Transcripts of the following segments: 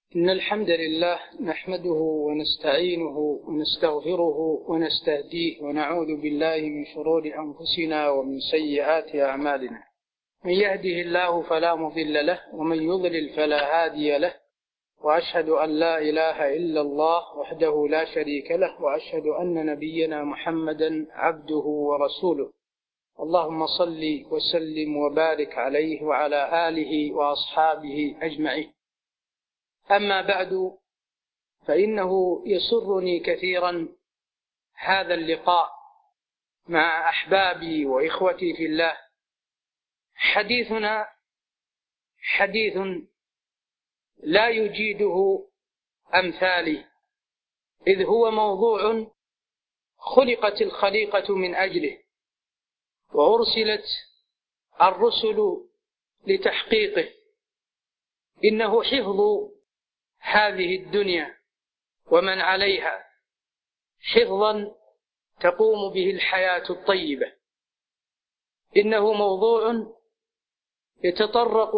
إن الحمد لله نحمده ونستعينه ونستغفره ونستهديه ونعوذ بالله من شرور أنفسنا ومن سيئات أعمالنا. من يهده الله فلا مضل له ومن يضلل فلا هادي له، وأشهد أن لا إله إلا الله وحده لا شريك له، وأشهد أن نبينا محمدا عبده ورسوله. اللهم صل وسلم وبارك عليه وعلى آله وأصحابه أجمعين. أما بعد، فإنه يسرني كثيرا هذا اللقاء مع أحبابي وإخوتي في الله. حديثنا حديث لا يجيده أمثالي، إذ هو موضوع خلقت الخليقة من أجله، وأرسلت الرسل لتحقيقه. إنه حفظ هذه الدنيا ومن عليها، حفظا تقوم به الحياة الطيبة. إنه موضوع يتطرق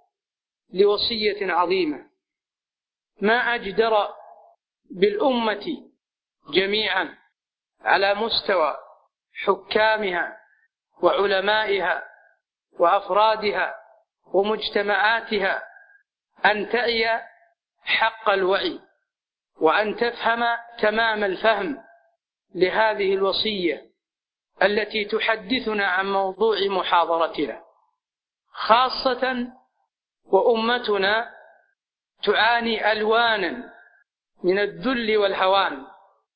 لوصية عظيمة ما أجدر بالأمة جميعا على مستوى حكامها وعلمائها وأفرادها ومجتمعاتها أن تعي حق الوعي، وأن تفهم تمام الفهم لهذه الوصية التي تحدثنا عن موضوع محاضرتنا، خاصة وأمتنا تعاني ألوانا من الذل والهوان،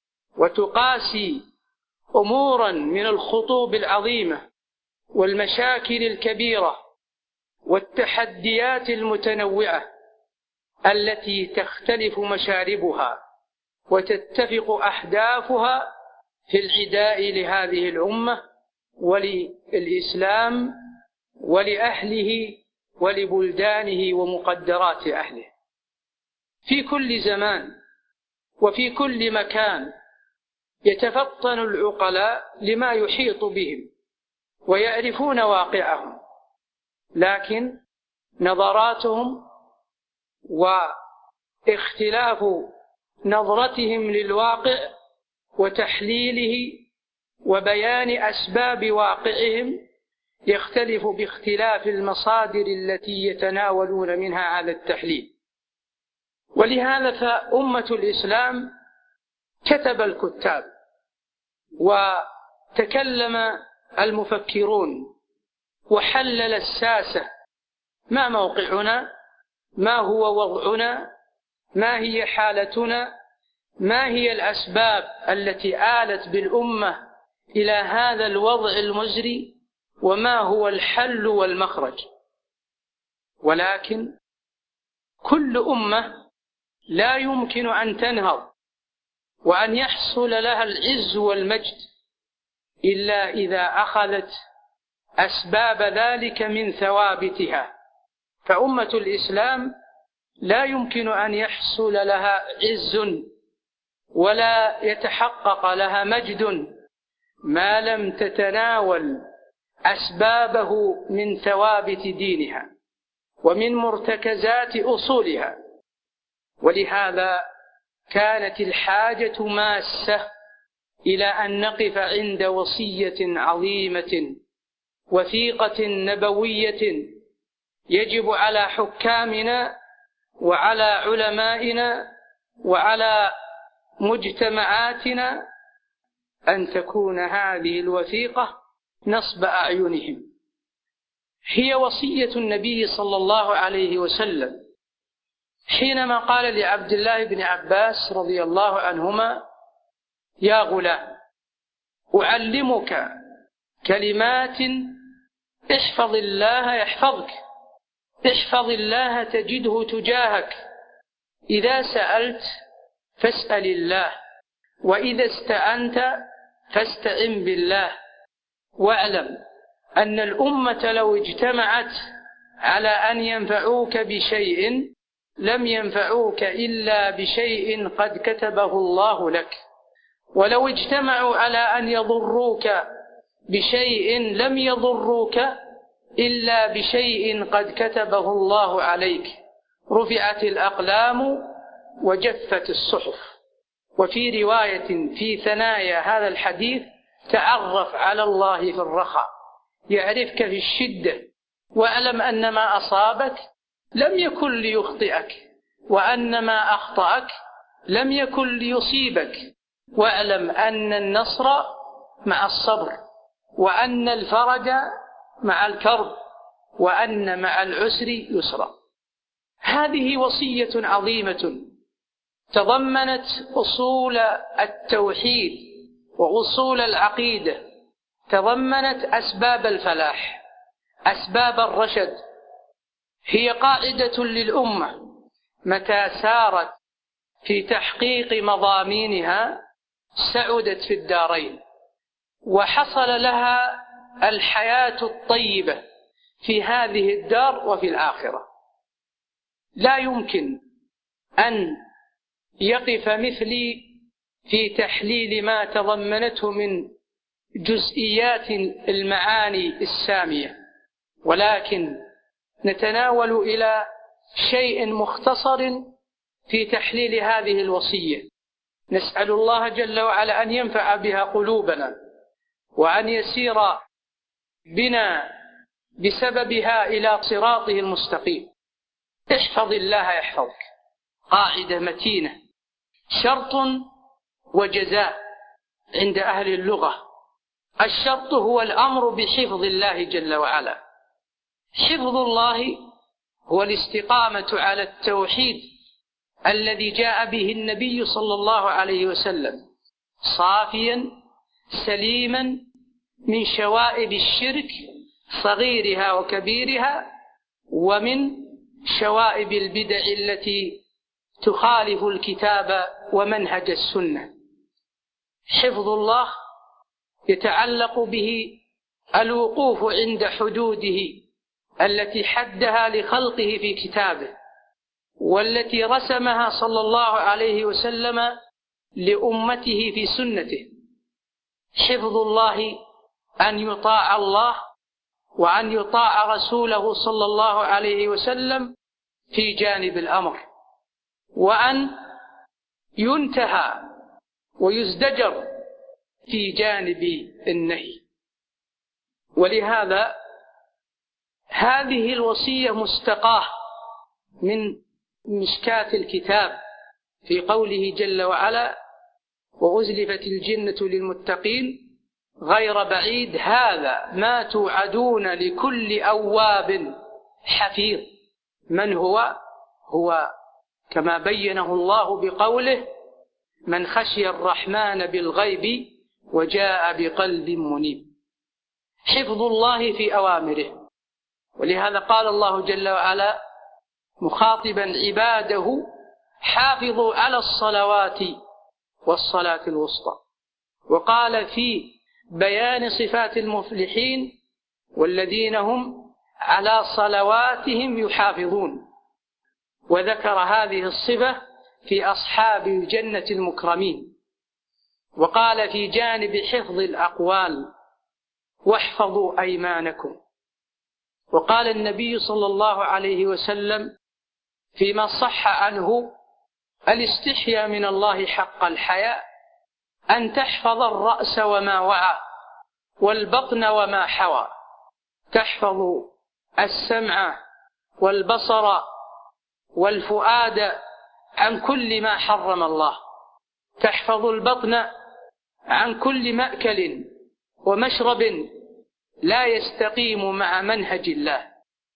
وتقاسي أمورا من الخطوب العظيمة والمشاكل الكبيرة والتحديات المتنوعة التي تختلف مشاربها وتتفق أحدافها في العداء لهذه الأمة وللإسلام ولأهله ولبلدانه ومقدرات أهله. في كل زمان وفي كل مكان يتفطن العقلاء لما يحيط بهم ويعرفون واقعهم، لكن نظراتهم واختلاف نظرتهم للواقع وتحليله وبيان أسباب واقعهم يختلف باختلاف المصادر التي يتناولون منها على التحليل. ولهذا فأمة الإسلام كتب الكتاب وتكلم المفكرون وحلل الساسة: ما موقعنا؟ ما هو وضعنا؟ ما هي حالتنا؟ ما هي الأسباب التي آلت بالأمة إلى هذا الوضع المزري؟ وما هو الحل والمخرج؟ ولكن كل أمة لا يمكن أن تنهض وأن يحصل لها العز والمجد إلا إذا أخذت أسباب ذلك من ثوابتها. فأمة الإسلام لا يمكن أن يحصل لها عز ولا يتحقق لها مجد ما لم تتناول أسبابه من ثوابت دينها ومن مرتكزات أصولها. ولهذا كانت الحاجة ماسة إلى أن نقف عند وصية عظيمة وثيقة نبوية يجب على حكامنا وعلى علمائنا وعلى مجتمعاتنا أن تكون هذه الوثيقة نصب أعينهم. هي وصية النبي صلى الله عليه وسلم حينما قال لعبد الله بن عباس رضي الله عنهما: يا غلام، أعلمك كلمات احفظ الله يحفظك، احفظ الله تجده تجاهك، إذا سألت فاسأل الله، وإذا استعنت فاستعن بالله، واعلم أن الأمة لو اجتمعت على أن ينفعوك بشيء لم ينفعوك إلا بشيء قد كتبه الله لك، ولو اجتمعوا على أن يضروك بشيء لم يضروك إلا بشيء قد كتبه الله عليك، رفعت الأقلام وجفت الصحف. وفي رواية في ثنايا هذا الحديث: تعرف على الله في الرخاء يعرفك في الشدة، واعلم أن ما أصابك لم يكن ليخطئك، وأن ما أخطأك لم يكن ليصيبك، واعلم أن النصر مع الصبر، وأن الفرج مع الكرب، وأن مع العسر يسرا. هذه وصية عظيمة تضمنت أصول التوحيد وأصول العقيدة، تضمنت أسباب الفلاح، أسباب الرشد. هي قاعدة للأمة متى سارت في تحقيق مضامينها سعدت في الدارين، وحصل لها الحياة الطيبة في هذه الدار وفي الآخرة. لا يمكن أن يقف مثلي في تحليل ما تضمنته من جزئيات المعاني السامية، ولكن نتناول إلى شيء مختصر في تحليل هذه الوصية. نسأل الله جل وعلا أن ينفع بها قلوبنا، وأن يسير بنا بسببها إلى صراطه المستقيم. احفظ الله يحفظك، قاعدة متينة، شرط وجزاء عند أهل اللغة. الشرط هو الأمر بحفظ الله جل وعلا. حفظ الله هو الاستقامة على التوحيد الذي جاء به النبي صلى الله عليه وسلم، صافيا سليما من شوائب الشرك صغيرها وكبيرها، ومن شوائب البدع التي تخالف الكتاب ومنهج السنة. حفظ الله يتعلق به الوقوف عند حدوده التي حدها لخلقه في كتابه، والتي رسمها صلى الله عليه وسلم لأمته في سنته. حفظ الله أن يطاع الله وأن يطاع رسوله صلى الله عليه وسلم في جانب الأمر، وأن ينتهى ويزدجر في جانب النهي. ولهذا هذه الوصية مستقاة من مشكاة الكتاب في قوله جل وعلا: وأزلفت الجنة للمتقين غير بعيد هذا ما توعدون لكل أواب حفيظ. من هو؟ هو كما بينه الله بقوله: من خشي الرحمن بالغيب وجاء بقلب منيب. حفظ الله في أوامره. ولهذا قال الله جل وعلا مخاطبا عباده: حافظوا على الصلوات والصلاة الوسطى. وقال في بيان صفات المفلحين: والذين هم على صلواتهم يحافظون. وذكر هذه الصفة في أصحاب الجنة المكرمين. وقال في جانب حفظ الأقوال: واحفظوا أيمانكم. وقال النبي صلى الله عليه وسلم فيما صح عنه: الاستحياء من الله حق الحياء أن تحفظ الرأس وما وعى، والبطن وما حوى. تحفظ السمع والبصر والفؤاد عن كل ما حرم الله. تحفظ البطن عن كل مأكل ومشرب لا يستقيم مع منهج الله.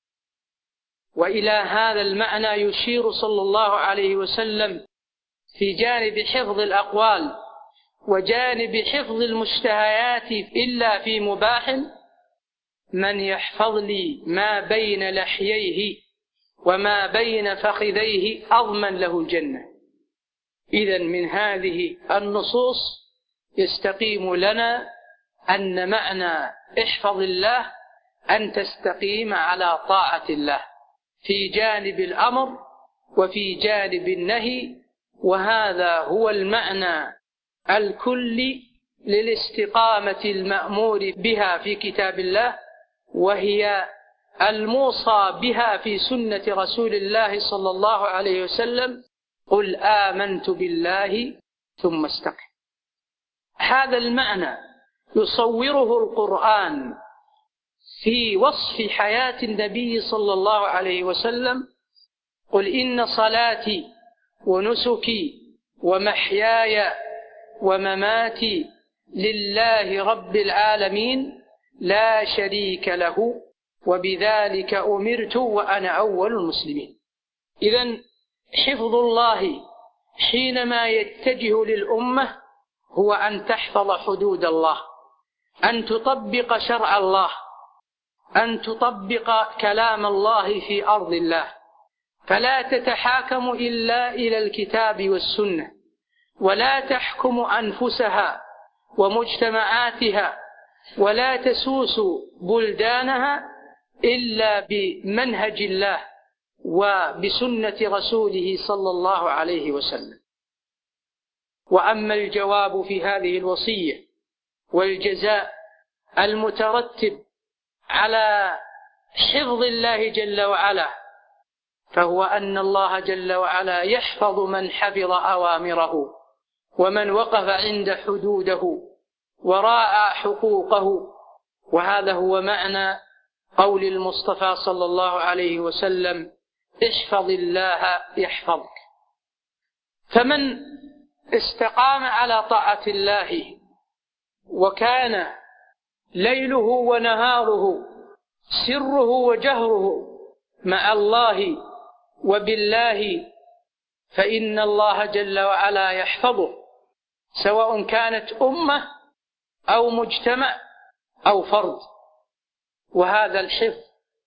وإلى هذا المعنى يشير صلى الله عليه وسلم في جانب حفظ الأقوال وجانب حفظ المشتهيات إلا في مباح: من يحفظ لي ما بين لحييه وما بين فخذيه أضمن له الجنة. إذن من هذه النصوص يستقيم لنا أن معنى احفظ الله أن تستقيم على طاعة الله في جانب الأمر وفي جانب النهي. وهذا هو المعنى الكلي للاستقامة المأمور بها في كتاب الله، وهي الموصى بها في سنة رسول الله صلى الله عليه وسلم: قل آمنت بالله ثم استقم. هذا المعنى يصوره القرآن في وصف حياة النبي صلى الله عليه وسلم: قل إن صلاتي ونسكي ومحياي ومماتي لله رب العالمين لا شريك له وبذلك أمرت وأنا أول المسلمين. إذن حفظ الله حينما يتجه للأمة هو أن تحفظ حدود الله، أن تطبق شرع الله، أن تطبق كلام الله في أرض الله، فلا تتحاكم إلا إلى الكتاب والسنة، ولا تحكم أنفسها ومجتمعاتها، ولا تسوس بلدانها إلا بمنهج الله وبسنة رسوله صلى الله عليه وسلم. وأما الجواب في هذه الوصية والجزاء المترتب على حفظ الله جل وعلا، فهو أن الله جل وعلا يحفظ من حفظ أوامره، ومن وقف عند حدوده وراعى حقوقه. وهذا هو معنى قول المصطفى صلى الله عليه وسلم: احفظ الله يحفظك. فمن استقام على طاعة الله وكان ليله ونهاره سره وجهره مع الله وبالله، فإن الله جل وعلا يحفظه، سواء كانت أمة أو مجتمع أو فرد. وهذا الحفظ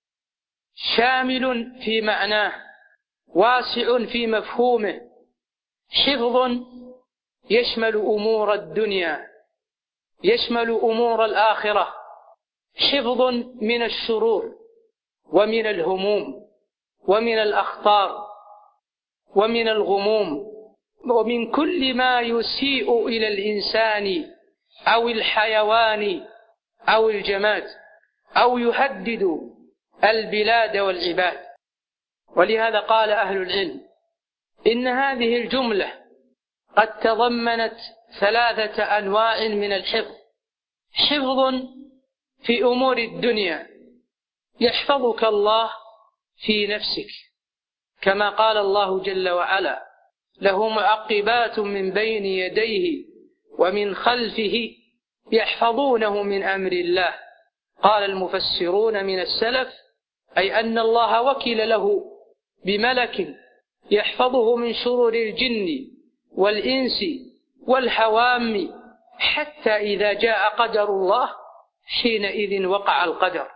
شامل في معناه، واسع في مفهومه، حفظ يشمل أمور الدنيا، يشمل أمور الآخرة، حفظ من الشرور ومن الهموم ومن الأخطار ومن الغموم ومن كل ما يسيء إلى الإنسان أو الحيوان أو الجماد أو يهدد البلاد والعباد. ولهذا قال أهل العلم إن هذه الجملة قد تضمنت 3 أنواع من الحفظ: حفظ في أمور الدنيا، يحفظك الله في نفسك، كما قال الله جل وعلا: له معقبات من بين يديه ومن خلفه يحفظونه من أمر الله. قال المفسرون من السلف: أي أن الله وكل له بملك يحفظه من شرور الجن والإنس والحوام، حتى إذا جاء قدر الله حينئذ وقع القدر.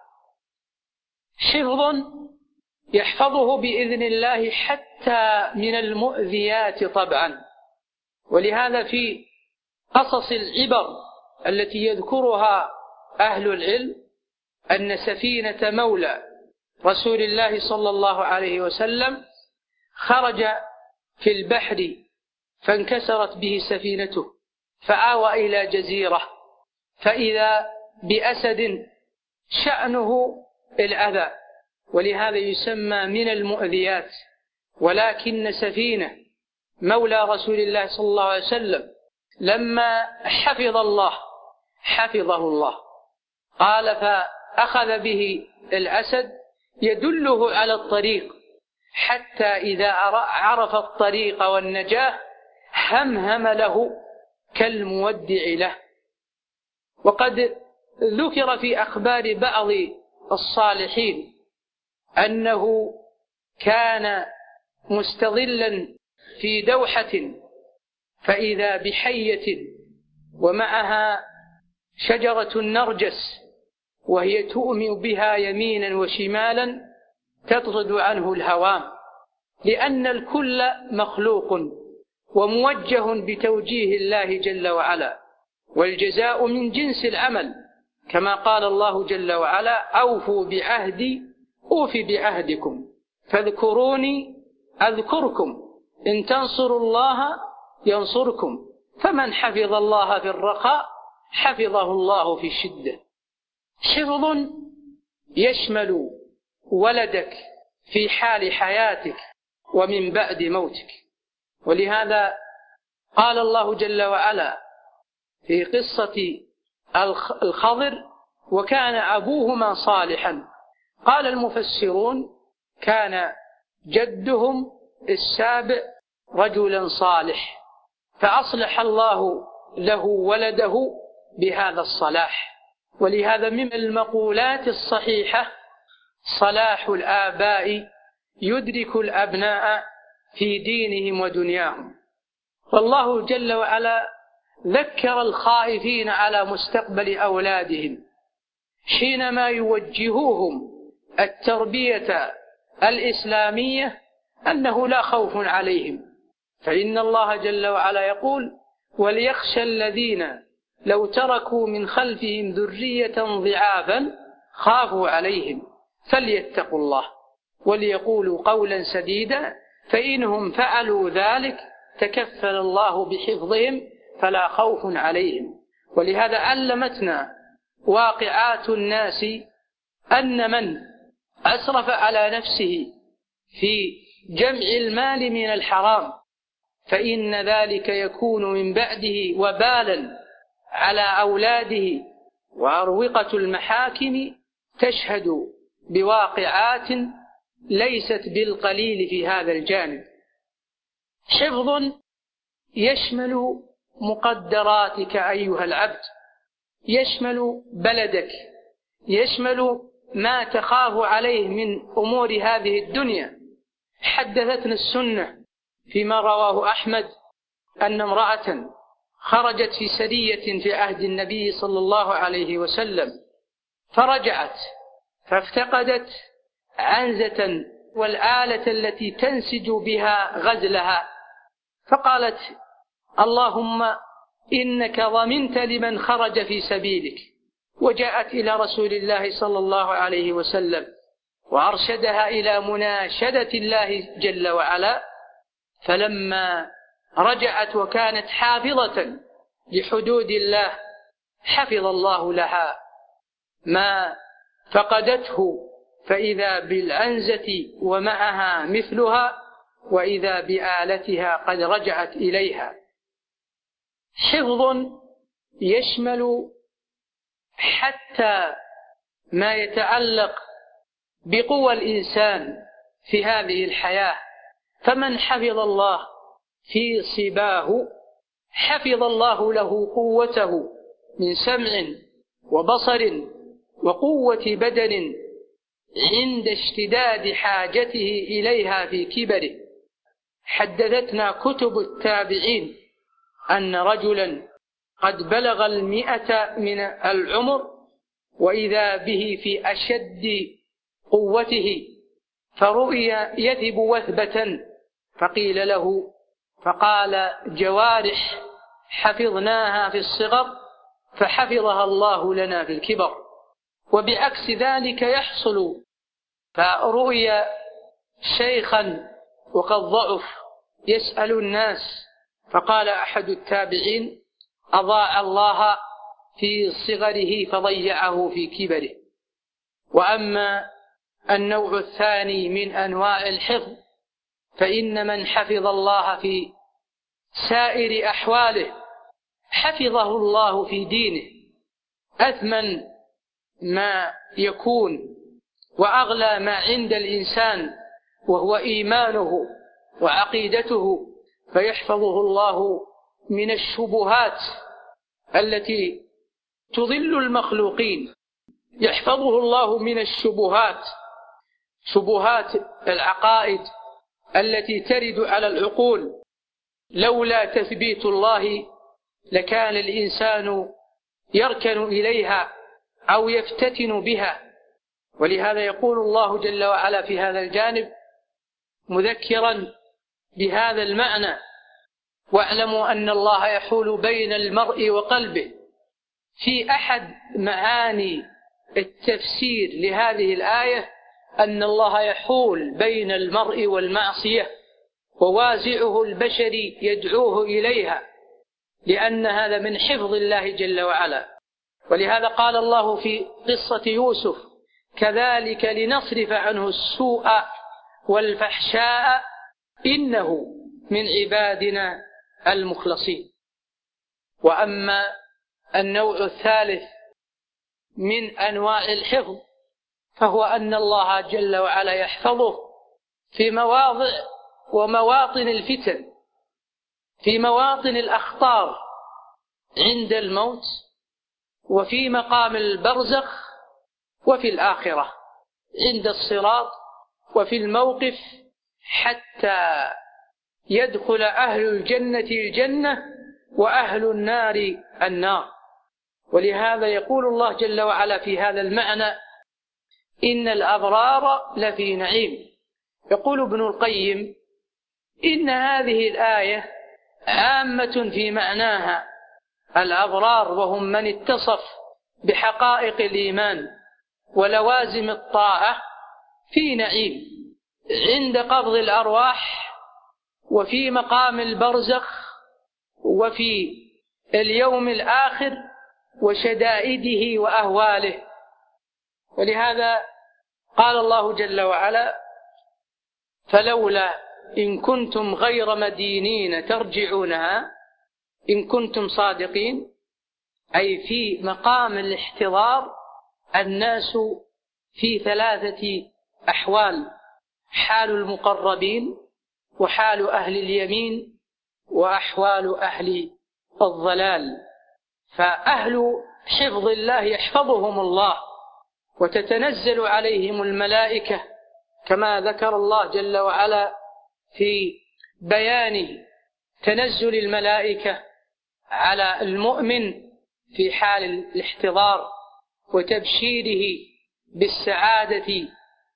حفظ يحفظه بإذن الله حتى من المؤذيات طبعا. ولهذا في قصص العبر التي يذكرها أهل العلم أن سفينة مولى رسول الله صلى الله عليه وسلم خرج في البحر فانكسرت به سفينته، فآوى إلى جزيرة، فإذا بأسد شأنه الأذى، ولهذا يسمى من المؤذيات. ولكن سفينة مولى رسول الله صلى الله عليه وسلم لما حفظ الله حفظه الله. قال: فأخذ به الأسد يدله على الطريق، حتى إذا عرف الطريق والنجاة همهم له كالمودع له. وقد ذكر في أخبار بعض الصالحين أنه كان مستظلا في دوحة، فإذا بحية ومعها شجرة النرجس، وهي تؤمئ بها يمينا وشمالا تطرد عنه الهوام، لأن الكل مخلوق وموجه بتوجيه الله جل وعلا، والجزاء من جنس العمل، كما قال الله جل وعلا: أوفوا بعهدي أوف بعهدكم فاذكروني أذكركم إن تنصروا الله ينصركم فمن حفظ الله في الرخاء حفظه الله في الشدة. حفظ يشمل ولدك في حال حياتك ومن بعد موتك. ولهذا قال الله جل وعلا في قصة الخضر: وكان أبوهما صالحا. قال المفسرون: كان جدهم السابع رجلا صالح، فأصلح الله له ولده بهذا الصلاح. ولهذا من المقولات الصحيحة: صلاح الآباء يدرك الأبناء في دينهم ودنياهم. والله جل وعلا ذكر الخائفين على مستقبل أولادهم حينما يوجهوهم التربية الإسلامية أنه لا خوف عليهم، فإن الله جل وعلا يقول: وليخشى الذين لو تركوا من خلفهم ذرية ضعافا خافوا عليهم فليتقوا الله وليقولوا قولا سديدا فإنهم فعلوا ذلك تكفل الله بحفظهم فلا خوف عليهم. ولهذا علمتنا واقعات الناس أن من أسرف على نفسه في جمع المال من الحرام فإن ذلك يكون من بعده وبالا على أولاده. وأروقة المحاكم تشهد بواقعات ليست بالقليل في هذا الجانب. حفظ يشمل مقدراتك أيها العبد، يشمل بلدك، يشمل ما تخاف عليه من أمور هذه الدنيا. حدثتنا السنة فيما رواه أحمد أن امرأة خرجت في سرية في عهد النبي صلى الله عليه وسلم، فرجعت فافتقدت عنزة والآلة التي تنسج بها غزلها، فقالت: اللهم إنك ضمنت لمن خرج في سبيلك. وجاءت إلى رسول الله صلى الله عليه وسلم وأرشدها إلى مناشدة الله جل وعلا. فلما رجعت وكانت حافظة لحدود الله حفظ الله لها ما فقدته، فإذا بالعنزة ومعها مثلها وإذا بآلتها قد رجعت إليها. حفظ يشمل حتى ما يتعلق بقوى الإنسان في هذه الحياة، فمن حفظ الله في صباه حفظ الله له قوته من سمع وبصر وقوة بدن عند اشتداد حاجته إليها في كبره. حدثتنا كتب التابعين أن رجلا قد بلغ 100 من العمر وإذا به في أشد قوته، فرؤي يذب وثبة فقيل له، فقال: جوارح حفظناها في الصغر فحفظها الله لنا في الكبر. وبعكس ذلك يحصل، فرؤي شيخا وقد ضعف يسأل الناس، فقال أحد التابعين: أضاع الله في صغره فضيعه في كبره. وأما النوع الثاني من أنواع الحفظ فإن من حفظ الله في سائر أحواله حفظه الله في دينه. أثمن ما يكون وأغلى ما عند الإنسان وهو إيمانه وعقيدته، فيحفظه الله من الشبهات التي تضل المخلوقين. يحفظه الله من الشبهات، شبهات العقائد التي ترد على العقول. لولا تثبيت الله لكان الإنسان يركن إليها أو يفتتن بها. ولهذا يقول الله جل وعلا في هذا الجانب مذكرا بهذا المعنى: واعلموا أن الله يحول بين المرء وقلبه. في أحد معاني التفسير لهذه الآية أن الله يحول بين المرء والمعصية ووازعه البشري يدعوه إليها، لأن هذا من حفظ الله جل وعلا. ولهذا قال الله في قصة يوسف: كذلك لنصرف عنه السوء والفحشاء إنه من عبادنا المخلصين. وأما النوع الثالث من أنواع الحفظ فهو أن الله جل وعلا يحفظه في مواضع ومواطن الفتن، في مواطن الأخطار عند الموت، وفي مقام البرزخ، وفي الآخرة عند الصراط، وفي الموقف حتى يدخل أهل الجنة الجنة وأهل النار النار. ولهذا يقول الله جل وعلا في هذا المعنى: إن الأبرار لفي نعيم. يقول ابن القيم: إن هذه الآية عامة في معناها، الأبرار وهم من اتصف بحقائق الإيمان ولوازم الطاعة في نعيم عند قبض الأرواح، وفي مقام البرزخ، وفي اليوم الآخر وشدائده وأهواله. ولهذا قال الله جل وعلا: فلولا إن كنتم غير مدينين ترجعونها إن كنتم صادقين. أي في مقام الاحتضار الناس في ثلاثة أحوال: حال المقربين، وحال أهل اليمين، وأحوال أهل الضلال. فأهل حفظ الله يحفظهم الله وتتنزل عليهم الملائكة، كما ذكر الله جل وعلا في بيان تنزل الملائكة على المؤمن في حال الاحتضار وتبشيره بالسعادة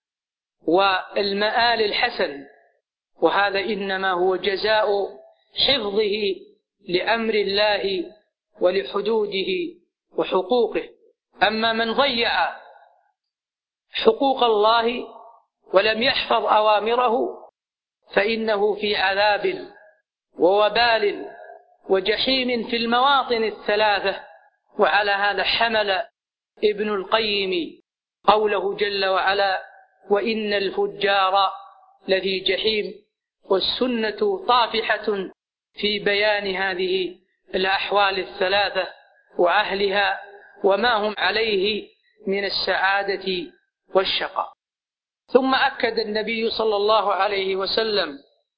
والمآل الحسن. وهذا إنما هو جزاء حفظه لأمر الله ولحدوده وحقوقه. أما من ضيع حقوق الله ولم يحفظ أوامره فإنه في عذاب ووبال وجحيم في المواطن الثلاثة. وعلى هذا حمل ابن القيم قوله جل وعلا: وإن الفجار لفي جحيم. والسنة طافحة في بيان هذه الأحوال الثلاثة وأهلها وما هم عليه من السعادة والشقاء. ثم أكد النبي صلى الله عليه وسلم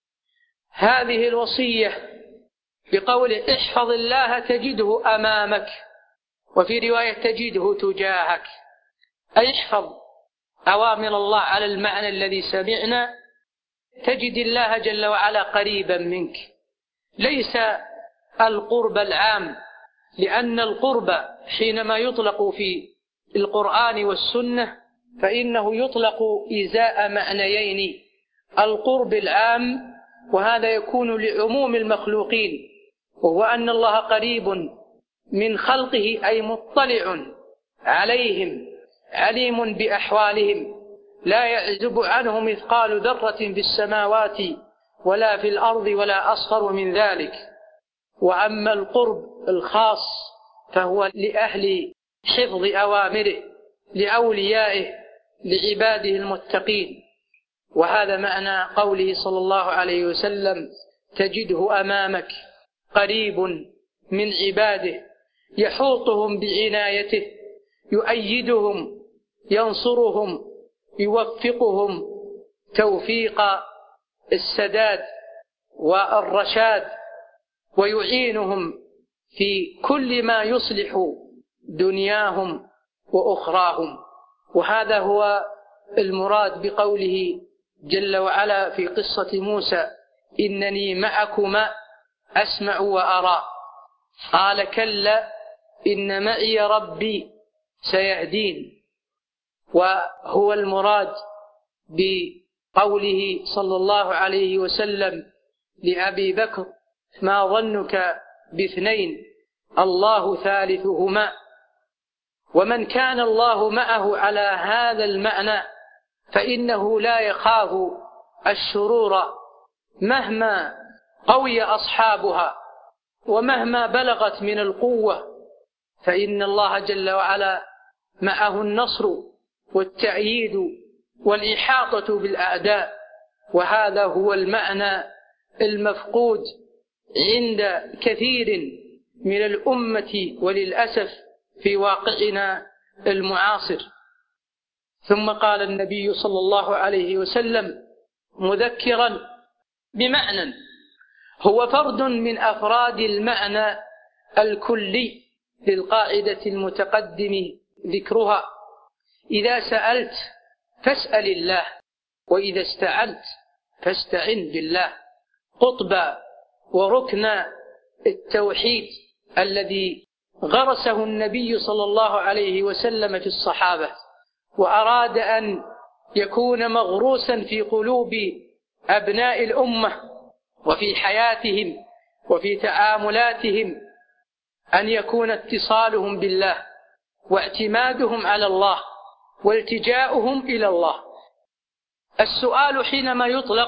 هذه الوصية بقوله: احفظ الله تجده أمامك، وفي رواية تجده تجاهك. أي احفظ أوامر الله على المعنى الذي سمعنا، تجد الله جل وعلا قريبا منك. ليس القرب العام، لأن القرب حينما يطلق في القرآن والسنة فإنه يطلق إزاء معنيين: القرب العام، وهذا يكون لعموم المخلوقين، وهو أن الله قريب من خلقه، أي مطلع عليهم عليم بأحوالهم، لا يعزب عنه مثقال ذرة في السماوات ولا في الأرض ولا أصغر من ذلك. وأما القرب الخاص فهو لأهل حفظ أوامره، لأوليائه، لعباده المتقين. وهذا معنى قوله صلى الله عليه وسلم: تجده أمامك، قريب من عباده، يحوطهم بعنايته، يؤيدهم، ينصرهم، يوفقهم توفيق السداد والرشاد، ويعينهم في كل ما يصلح دنياهم وأخراهم. وهذا هو المراد بقوله جل وعلا في قصة موسى: إنني معكما أسمع وأرى. قال: كلا إن معي ربي سيهدين. وهو المراد بقوله صلى الله عليه وسلم لأبي بكر: ما ظنك باثنين الله ثالثهما. ومن كان الله معه على هذا المعنى فإنه لا يخاف الشرور مهما قوي أصحابها ومهما بلغت من القوة، فإن الله جل وعلا معه النصر والتأييد والإحاطة بالأعداء، وهذا هو المعنى المفقود عند كثير من الأمة وللأسف في واقعنا المعاصر. ثم قال النبي صلى الله عليه وسلم مذكرا بمعنى هو فرد من أفراد المعنى الكلي للقاعدة المتقدم ذكرها: إذا سألت فاسأل الله، وإذا استعنت فاستعن بالله. قطب وركن التوحيد الذي غرسه النبي صلى الله عليه وسلم في الصحابة، وأراد أن يكون مغروسا في قلوب أبناء الأمة وفي حياتهم وفي تعاملاتهم، أن يكون اتصالهم بالله واعتمادهم على الله والتجاؤهم إلى الله. السؤال حينما يطلق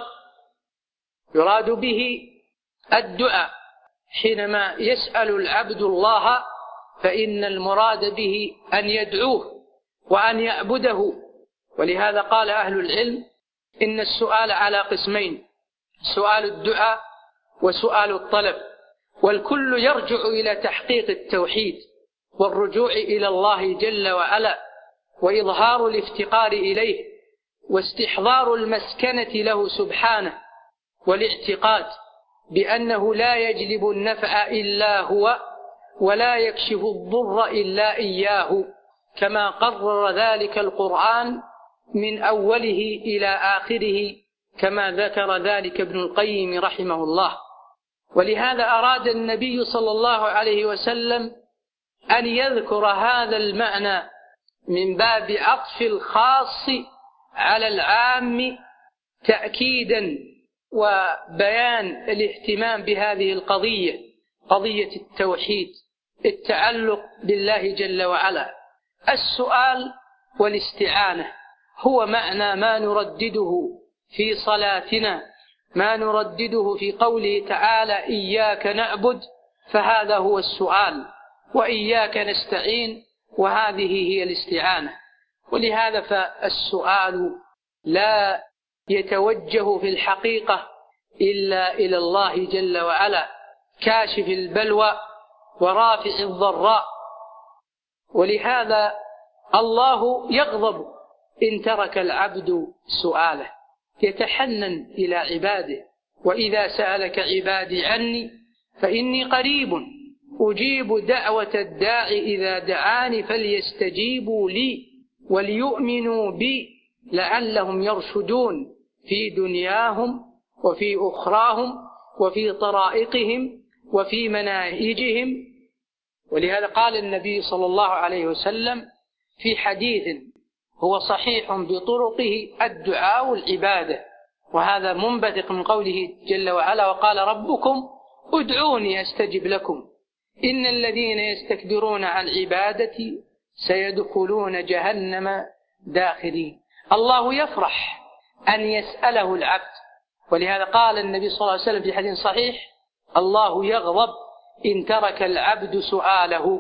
يراد به الدعاء، حينما يسأل العبد الله فإن المراد به أن يدعوه وأن يعبده. ولهذا قال أهل العلم إن السؤال على قسمين: سؤال الدعاء وسؤال الطلب، والكل يرجع إلى تحقيق التوحيد والرجوع إلى الله جل وعلا، وإظهار الافتقار إليه، واستحضار المسكنة له سبحانه، والاعتقاد بأنه لا يجلب النفع إلا هو ولا يكشف الضر إلا إياه، كما قرر ذلك القرآن من أوله إلى آخره، كما ذكر ذلك ابن القيم رحمه الله. ولهذا أراد النبي صلى الله عليه وسلم أن يذكر هذا المعنى من باب عطف الخاص على العام، تأكيدا وبيان الاهتمام بهذه القضية، قضية التوحيد، التعلق بالله جل وعلا. السؤال والاستعانة هو معنى ما نردده في صلاتنا، ما نردده في قوله تعالى: إياك نعبد، فهذا هو السؤال، وإياك نستعين، وهذه هي الاستعانة. ولهذا فالسؤال لا يتوجه في الحقيقة إلا إلى الله جل وعلا، كاشف البلوى ورافع الضراء. ولهذا الله يغضب إن ترك العبد سؤاله، يتحنن إلى عباده: وإذا سألك عبادي عني فإني قريب أجيب دعوة الداع إذا دعاني فليستجيبوا لي وليؤمنوا بي لعلهم يرشدون في دنياهم وفي أخراهم وفي طرائقهم وفي مناهجهم. ولهذا قال النبي صلى الله عليه وسلم في حديث هو صحيح بطرقه: الدعاء والعبادة. وهذا منبثق من قوله جل وعلا: وقال ربكم ادعوني أستجب لكم إن الذين يستكبرون عن عبادتي سيدخلون جهنم داخرين. الله يفرح أن يسأله العبد، ولهذا قال النبي صلى الله عليه وسلم في حديث صحيح: الله يغضب إن ترك العبد سؤاله.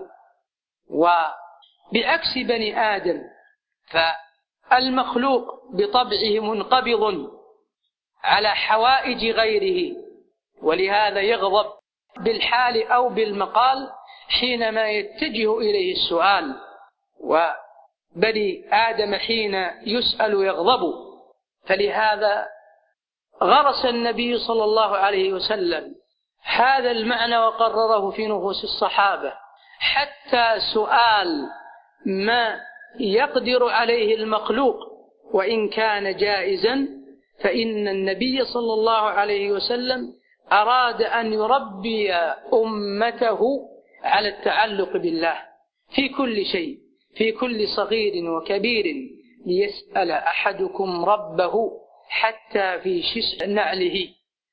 وبعكس بني آدم فالمخلوق بطبعه منقبض على حوائج غيره، ولهذا يغضب بالحال أو بالمقال حينما يتجه إليه السؤال. وبني آدم حين يسأل يغضب. فلهذا غرس النبي صلى الله عليه وسلم هذا المعنى وقرره في نفوس الصحابة، حتى سؤال ما يقدر عليه المخلوق وإن كان جائزا، فإن النبي صلى الله عليه وسلم أراد أن يربي أمته على التعلق بالله في كل شيء، في كل صغير وكبير: ليسأل أحدكم ربه حتى في شسع نعله.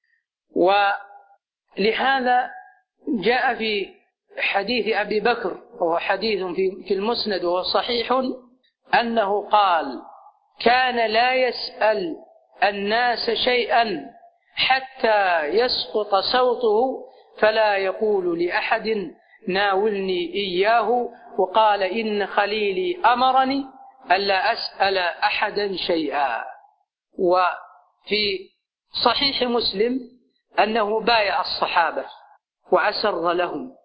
ولهذا جاء في حديث أبي بكر، وهو حديث في المسند وهو صحيح، أنه قال: كان لا يسأل الناس شيئا حتى يسقط صوته فلا يقول لأحد ناولني إياه، وقال: إن خليلي أمرني ألا أسأل أحدا شيئا. وفي صحيح مسلم أنه بايع الصحابة وأسر لهم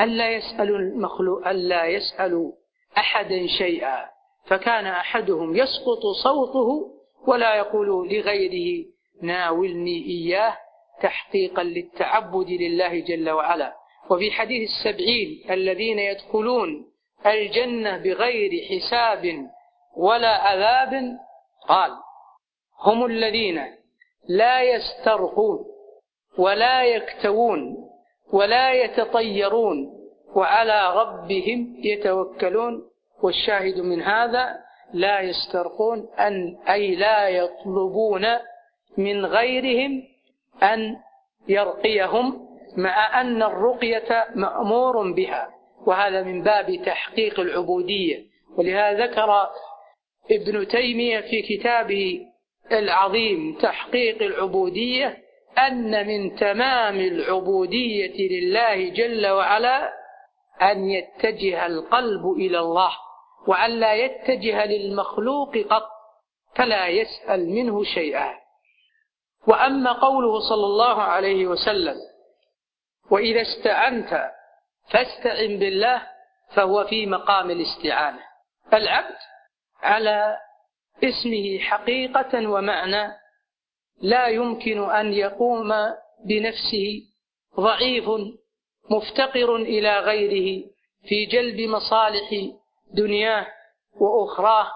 ألا يسألوا أحدا شيئا، فكان أحدهم يسقط صوته ولا يقول لغيره ناولني إياه تحقيقا للتعبد لله جل وعلا. وفي حديث 70 الذين يدخلون الجنة بغير حساب ولا عذاب قال هم الذين لا يسترقون ولا يكتوون ولا يتطيرون وعلى ربهم يتوكلون. والشاهد من هذا لا يسترقون أي لا يطلبون من غيرهم أن يرقيهم، مع أن الرقية مأمور بها، وهذا من باب تحقيق العبودية. ولهذا ذكر ابن تيمية في كتابه العظيم تحقيق العبودية أن من تمام العبودية لله جل وعلا أن يتجه القلب إلى الله، وأن لا يتجه للمخلوق قط، فلا يسأل منه شيئا. وأما قوله صلى الله عليه وسلم وإذا استعنت فاستعن بالله، فهو في مقام الاستعانة. العبد على اسمه حقيقة ومعنى لا يمكن أن يقوم بنفسه، ضعيف مفتقر إلى غيره في جلب مصالح دنياه وأخراه،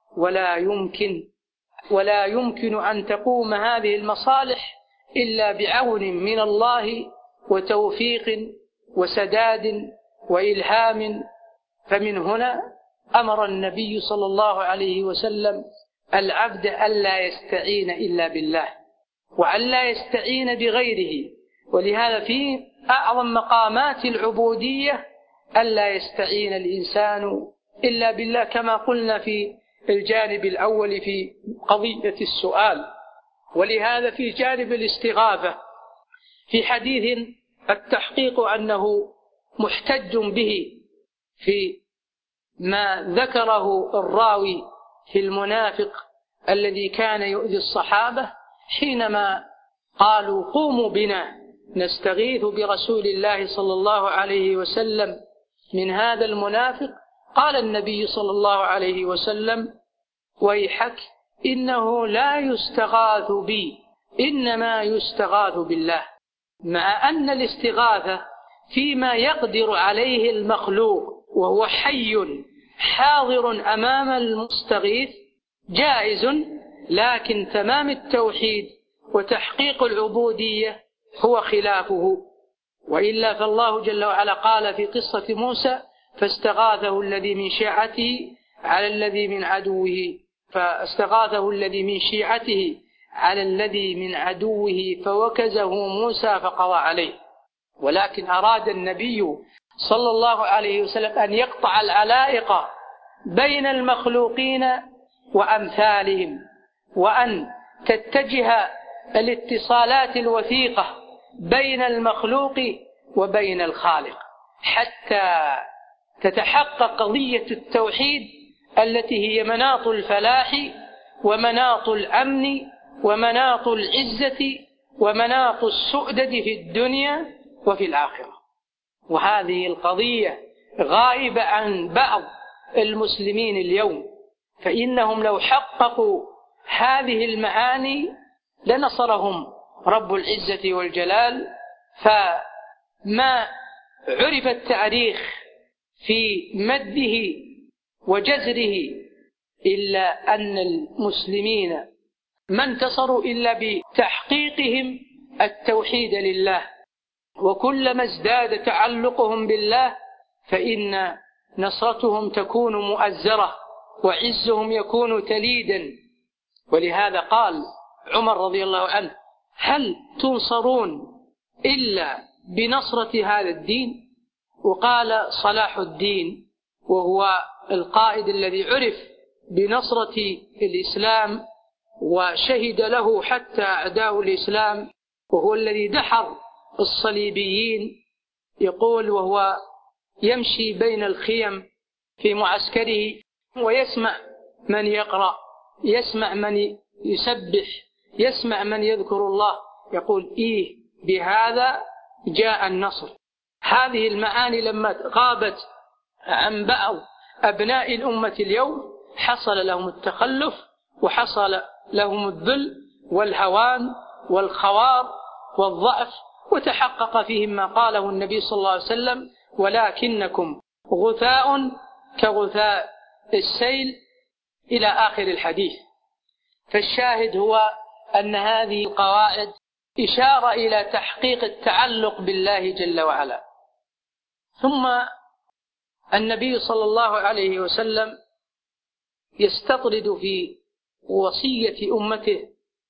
ولا يمكن أن تقوم هذه المصالح إلا بعون من الله وتوفيق وسداد وإلهام. فمن هنا أمر النبي صلى الله عليه وسلم العبد ألا يستعين إلا بالله وألا يستعين بغيره. ولهذا في أعظم مقامات العبودية ألا يستعين الإنسان إلا بالله، كما قلنا في الجانب الأول في قضية السؤال. ولهذا في جانب الاستغاثة في حديث التحقيق أنه محتج به في ما ذكره الراوي في المنافق الذي كان يؤذي الصحابة حينما قالوا قوموا بنا نستغيث برسول الله صلى الله عليه وسلم من هذا المنافق. قال النبي صلى الله عليه وسلم ويحك إنه لا يستغاث بي إنما يستغاث بالله، مع أن الاستغاثة فيما يقدر عليه المخلوق وهو حي حاضر أمام المستغيث جائز، لكن تمام التوحيد وتحقيق العبودية هو خلافه. وإلا فالله جل وعلا قال في قصة موسى فاستغاثه الذي من شيعته على الذي من عدوه على الذي من عدوه فوكزه موسى فقضى عليه. ولكن أراد النبي صلى الله عليه وسلم أن يقطع العلائق بين المخلوقين وأمثالهم، وأن تتجه الاتصالات الوثيقة بين المخلوق وبين الخالق حتى تتحقق قضية التوحيد التي هي مناط الفلاح ومناط الأمن ومناط العزة ومناط السؤدد في الدنيا وفي الآخرة. وهذه القضية غائبة عن بعض المسلمين اليوم، فإنهم لو حققوا هذه المعاني لنصرهم رب العزة والجلال. فما عرف التاريخ في مده وجزره إلا أن المسلمين ما انتصروا إلا بتحقيقهم التوحيد لله، وكلما ازداد تعلقهم بالله فإن نصرتهم تكون مؤزرة وعزهم يكون تليدا. ولهذا قال عمر رضي الله عنه هل تنصرون إلا بنصرة هذا الدين؟ وقال صلاح الدين وهو القائد الذي عرف بنصرة الإسلام وشهد له حتى أعداء الإسلام، وهو الذي دحر الصليبيين، يقول وهو يمشي بين الخيم في معسكره ويسمع من يقرأ، يسمع من يسبح، يسمع من يذكر الله، يقول إيه بهذا جاء النصر. هذه المعاني لما غابت عن بعض أبناء الأمة اليوم حصل لهم التخلف، وحصل لهم الذل والهوان والخوار والضعف، وتحقق فيهم ما قاله النبي صلى الله عليه وسلم: ولكنكم غثاء كغثاء السيل، إلى آخر الحديث. فالشاهد هو أن هذه القواعد إشارة إلى تحقيق التعلق بالله جل وعلا. ثم النبي صلى الله عليه وسلم يستطرد في وصية أمته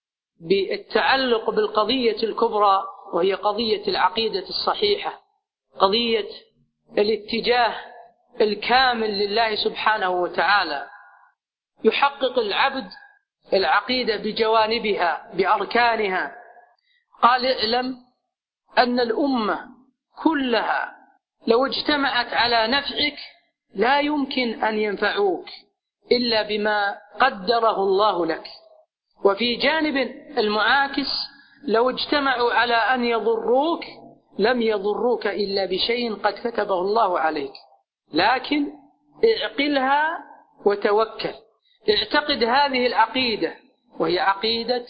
بالتعلق بالقضية الكبرى، وهي قضية العقيدة الصحيحة، قضية الاتجاه الكامل لله سبحانه وتعالى. يحقق العبد العقيدة بجوانبها بأركانها. قال: اعلم أن الأمة كلها لو اجتمعت على نفعك لا يمكن أن ينفعوك إلا بما قدره الله لك. وفي جانب المعاكس لو اجتمعوا على أن يضروك لم يضروك إلا بشيء قد كتبه الله عليك. لكن اعقلها وتوكل، اعتقد هذه العقيدة، وهي عقيدة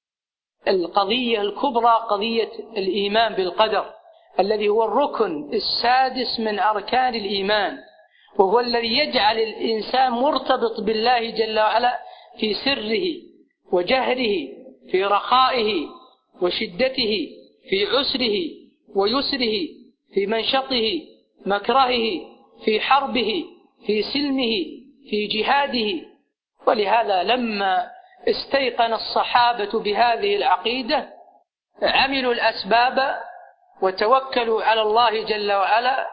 القضية الكبرى، قضية الإيمان بالقدر، الذي هو الركن السادس من أركان الإيمان، وهو الذي يجعل الإنسان مرتبط بالله جل وعلا في سره وجهره، في رخائه وشدته، في عسره ويسره، في منشطه مكرهه، في حربه، في سلمه، في جهاده. ولهذا لما استيقن الصحابة بهذه العقيدة عملوا الأسباب وتوكلوا على الله جل وعلا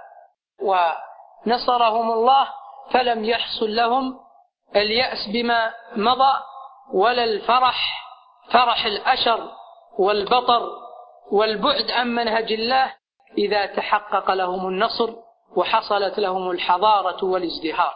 ونصرهم الله، فلم يحصل لهم اليأس بما مضى ولا الفرح، فرح الأشر والبطر والبعد عن منهج الله، إذا تحقق لهم النصر وحصلت لهم الحضارة والازدهار.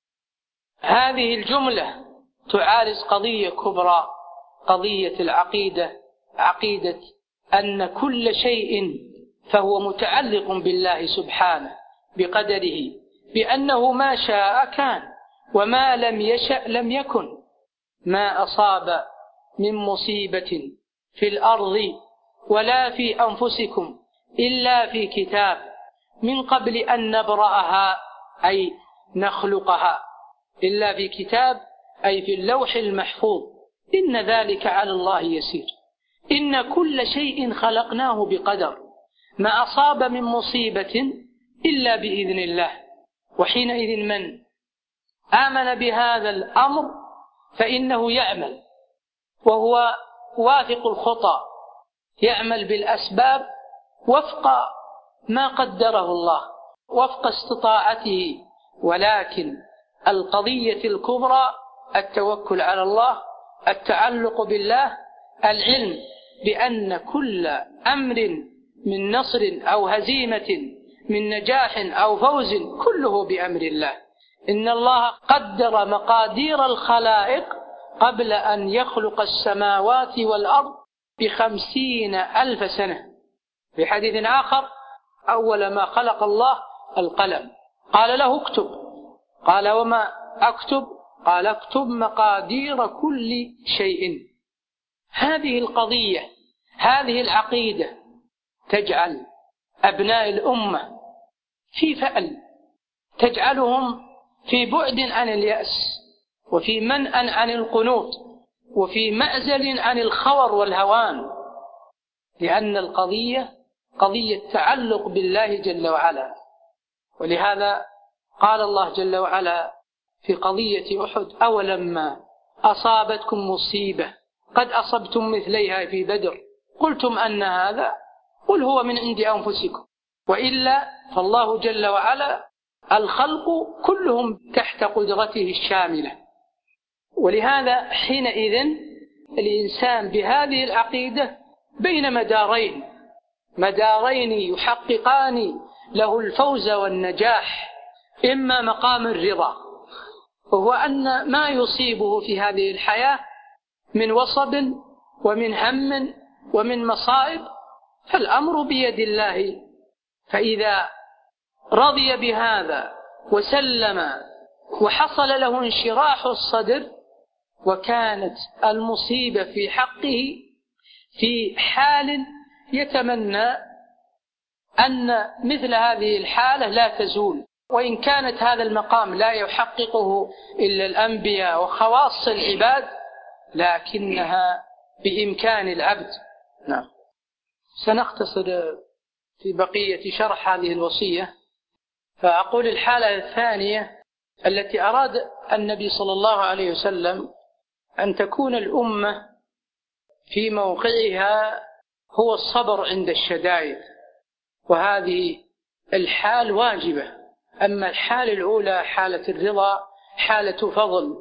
هذه الجملة تعالج قضية كبرى، قضية العقيدة، عقيدة أن كل شيء فهو متعلق بالله سبحانه بقدره، بأنه ما شاء كان وما لم يشأ لم يكن. ما أصاب من مصيبة في الأرض ولا في أنفسكم إلا في كتاب من قبل أن نبرأها أي نخلقها، إلا في كتاب أي في اللوح المحفوظ، إن ذلك على الله يسير. إن كل شيء خلقناه بقدر، ما أصاب من مصيبة إلا بإذن الله. وحينئذ من آمن بهذا الأمر فإنه يعمل، وهو واثق الخطى، يعمل بالأسباب وفق ما قدره الله، وفق استطاعته. ولكن القضية الكبرى التوكل على الله، التعلق بالله، العلم بأن كل أمر من نصر أو هزيمة، من نجاح أو فوز، كله بأمر الله. إن الله قدر مقادير الخلائق قبل أن يخلق السماوات والأرض ب50,000 سنة. في حديث آخر: أول ما خلق الله القلم، قال له اكتب، قال وما أكتب؟ قال اكتب مقادير كل شيء. هذه القضية، هذه العقيدة تجعل أبناء الأمة في فأل، تجعلهم في بعد عن اليأس، وفي منأ عن القنوط، وفي مأزل عن الخور والهوان، لأن القضية قضية تعلق بالله جل وعلا. ولهذا قال الله جل وعلا في قضية أحد: أولما أصابتكم مصيبة قد أصبتم مثليها في بدر قلتم أن هذا، قل هو من عند أنفسكم، وإلا فالله جل وعلا الخلق كلهم تحت قدرته الشاملة. ولهذا حينئذ الإنسان بهذه العقيدة بين مدارين يحققان له الفوز والنجاح: إما مقام الرضا وهو أن ما يصيبه في هذه الحياة من وصب ومن هم ومن مصائب فالأمر بيد الله، فإذا رضي بهذا وسلم وحصل له انشراح الصدر وكانت المصيبة في حقه في حال يتمنى أن مثل هذه الحالة لا تزول، وإن كانت هذا المقام لا يحققه إلا الأنبياء وخواص العباد لكنها بإمكان العبد. نعم. سنختصر في بقية شرح هذه الوصية، فأقول الحالة الثانية التي أراد النبي صلى الله عليه وسلم أن تكون الأمة في موقعها هو الصبر عند الشدائد، وهذه الحال واجبة. أما الحال الأولى حالة الرضا حالة فضل،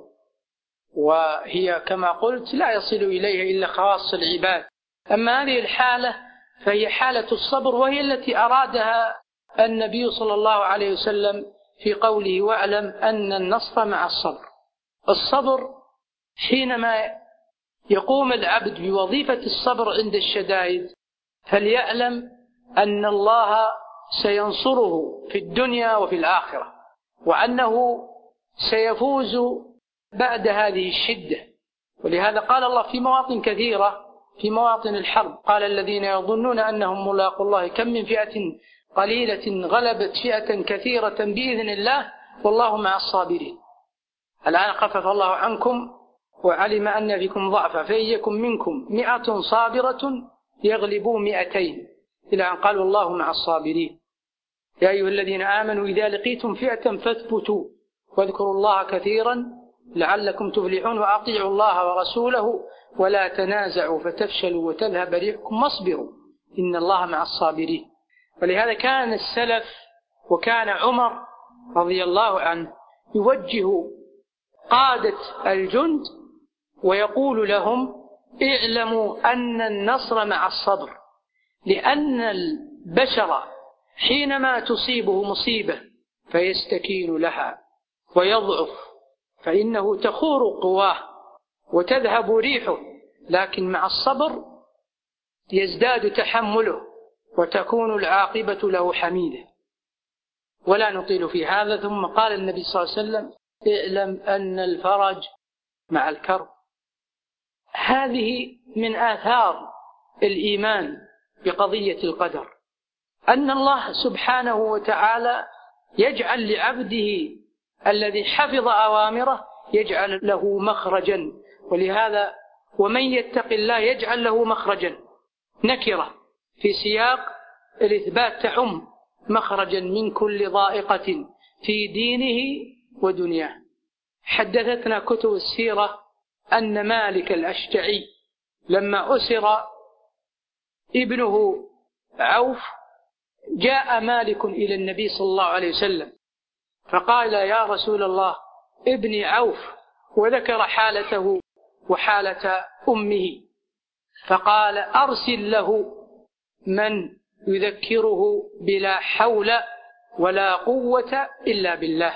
وهي كما قلت لا يصل إليها إلا خواص العباد. أما هذه الحالة فهي حالة الصبر، وهي التي أرادها النبي صلى الله عليه وسلم في قوله واعلم أن النصر مع الصبر. الصبر حينما يقوم العبد بوظيفة الصبر عند الشدائد فليعلم أن الله سينصره في الدنيا وفي الآخرة، وأنه سيفوز بعد هذه الشدة. ولهذا قال الله في مواطن كثيرة في مواطن الحرب قال الذين يظنون أنهم ملاقوا الله كم من فئة قليلة غلبت فئة كثيرة بإذن الله والله مع الصابرين. الآن خفف الله عنكم وعلم أن فيكم ضعفا فإن يكن منكم 100 صابرة يغلبوا 200 إلى أن قالوا الله مع الصابرين. يا أيها الذين آمنوا إذا لقيتم فئة فاثبتوا واذكروا الله كثيرا لعلكم تفلحون وأطيعوا الله ورسوله ولا تنازعوا فتفشلوا وتذهب ريحكم واصبروا إن الله مع الصابرين. ولهذا كان السلف وكان عمر رضي الله عنه يوجه قادة الجند ويقول لهم اعلموا أن النصر مع الصبر، لأن البشر حينما تصيبه مصيبة فيستكين لها ويضعف فإنه تخور قواه وتذهب ريحه، لكن مع الصبر يزداد تحمله وتكون العاقبة له حميدة. ولا نطيل في هذا. ثم قال النبي صلى الله عليه وسلم اعلم أن الفرج مع الكرب. هذه من آثار الإيمان بقضية القدر، أن الله سبحانه وتعالى يجعل لعبده الذي حفظ أوامره يجعل له مخرجا. ولهذا ومن يتق الله يجعل له مخرجا نكرة في سياق الإثبات تعم مخرجا من كل ضائقة في دينه ودنياه. حدثتنا كتب السيرة أن مالك الأشجعي لما أسر ابنه عوف جاء مالك إلى النبي صلى الله عليه وسلم فقال يا رسول الله ابني عوف، وذكر حالته وحالة أمه، فقال أرسل له من يذكره بلا حول ولا قوة إلا بالله.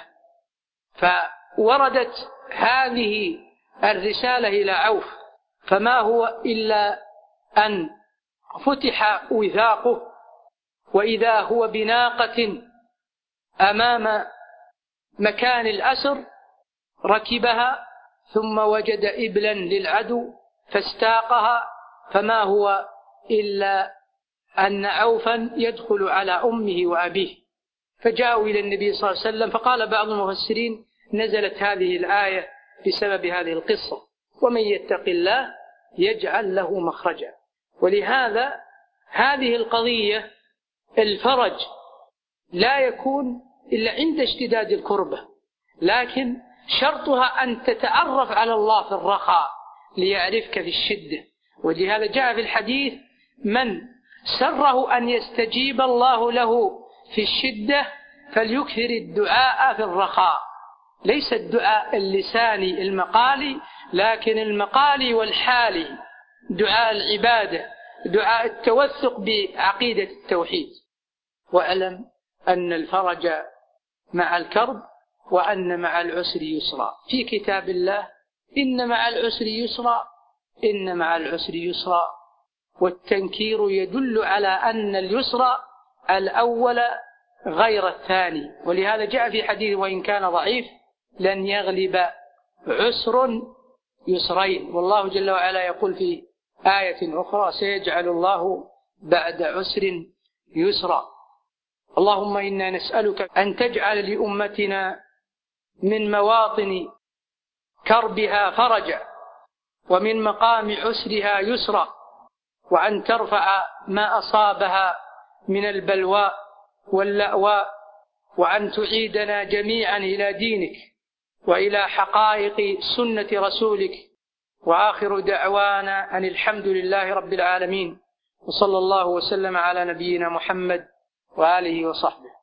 فوردت هذه الرسالة إلى عوف، فما هو إلا أن فتح وثاقه وإذا هو بناقة أمام مكان الأسر ركبها ثم وجد إبلا للعدو فاستاقها، فما هو إلا أن عوفا يدخل على أمه وأبيه. فجاءوا إلى النبي صلى الله عليه وسلم فقال بعض المفسرين نزلت هذه الآية بسبب هذه القصة ومن يتق الله يجعل له مخرجا. ولهذا هذه القضية الفرج لا يكون إلا عند اشتداد الكربة، لكن شرطها أن تتعرف على الله في الرخاء ليعرفك في الشدة. ولهذا جاء في الحديث من سره أن يستجيب الله له في الشدة فليكثر الدعاء في الرخاء، ليس الدعاء اللساني المقالي، لكن المقالي والحالي، دعاء العبادة، دعاء التوثق بعقيدة التوحيد. واعلم أن الفرج مع الكرب وأن مع العسر يسرا. في كتاب الله إن مع العسر يسرا، إن مع العسر يسرا، والتنكير يدل على أن اليسر الأول غير الثاني. ولهذا جاء في حديث وإن كان ضعيف: لن يغلب عسر يسرين. والله جل وعلا يقول في آية أخرى: سيجعل الله بعد عسر يسرا. اللهم إنا نسألك أن تجعل لأمتنا من مواطن كربها فرجا، ومن مقام عسرها يسرا، وأن ترفع ما أصابها من البلواء واللأواء، وأن تعيدنا جميعا إلى دينك وإلى حقائق سنة رسولك. وآخر دعوانا أن الحمد لله رب العالمين، وصلى الله وسلم على نبينا محمد وآله وصحبه.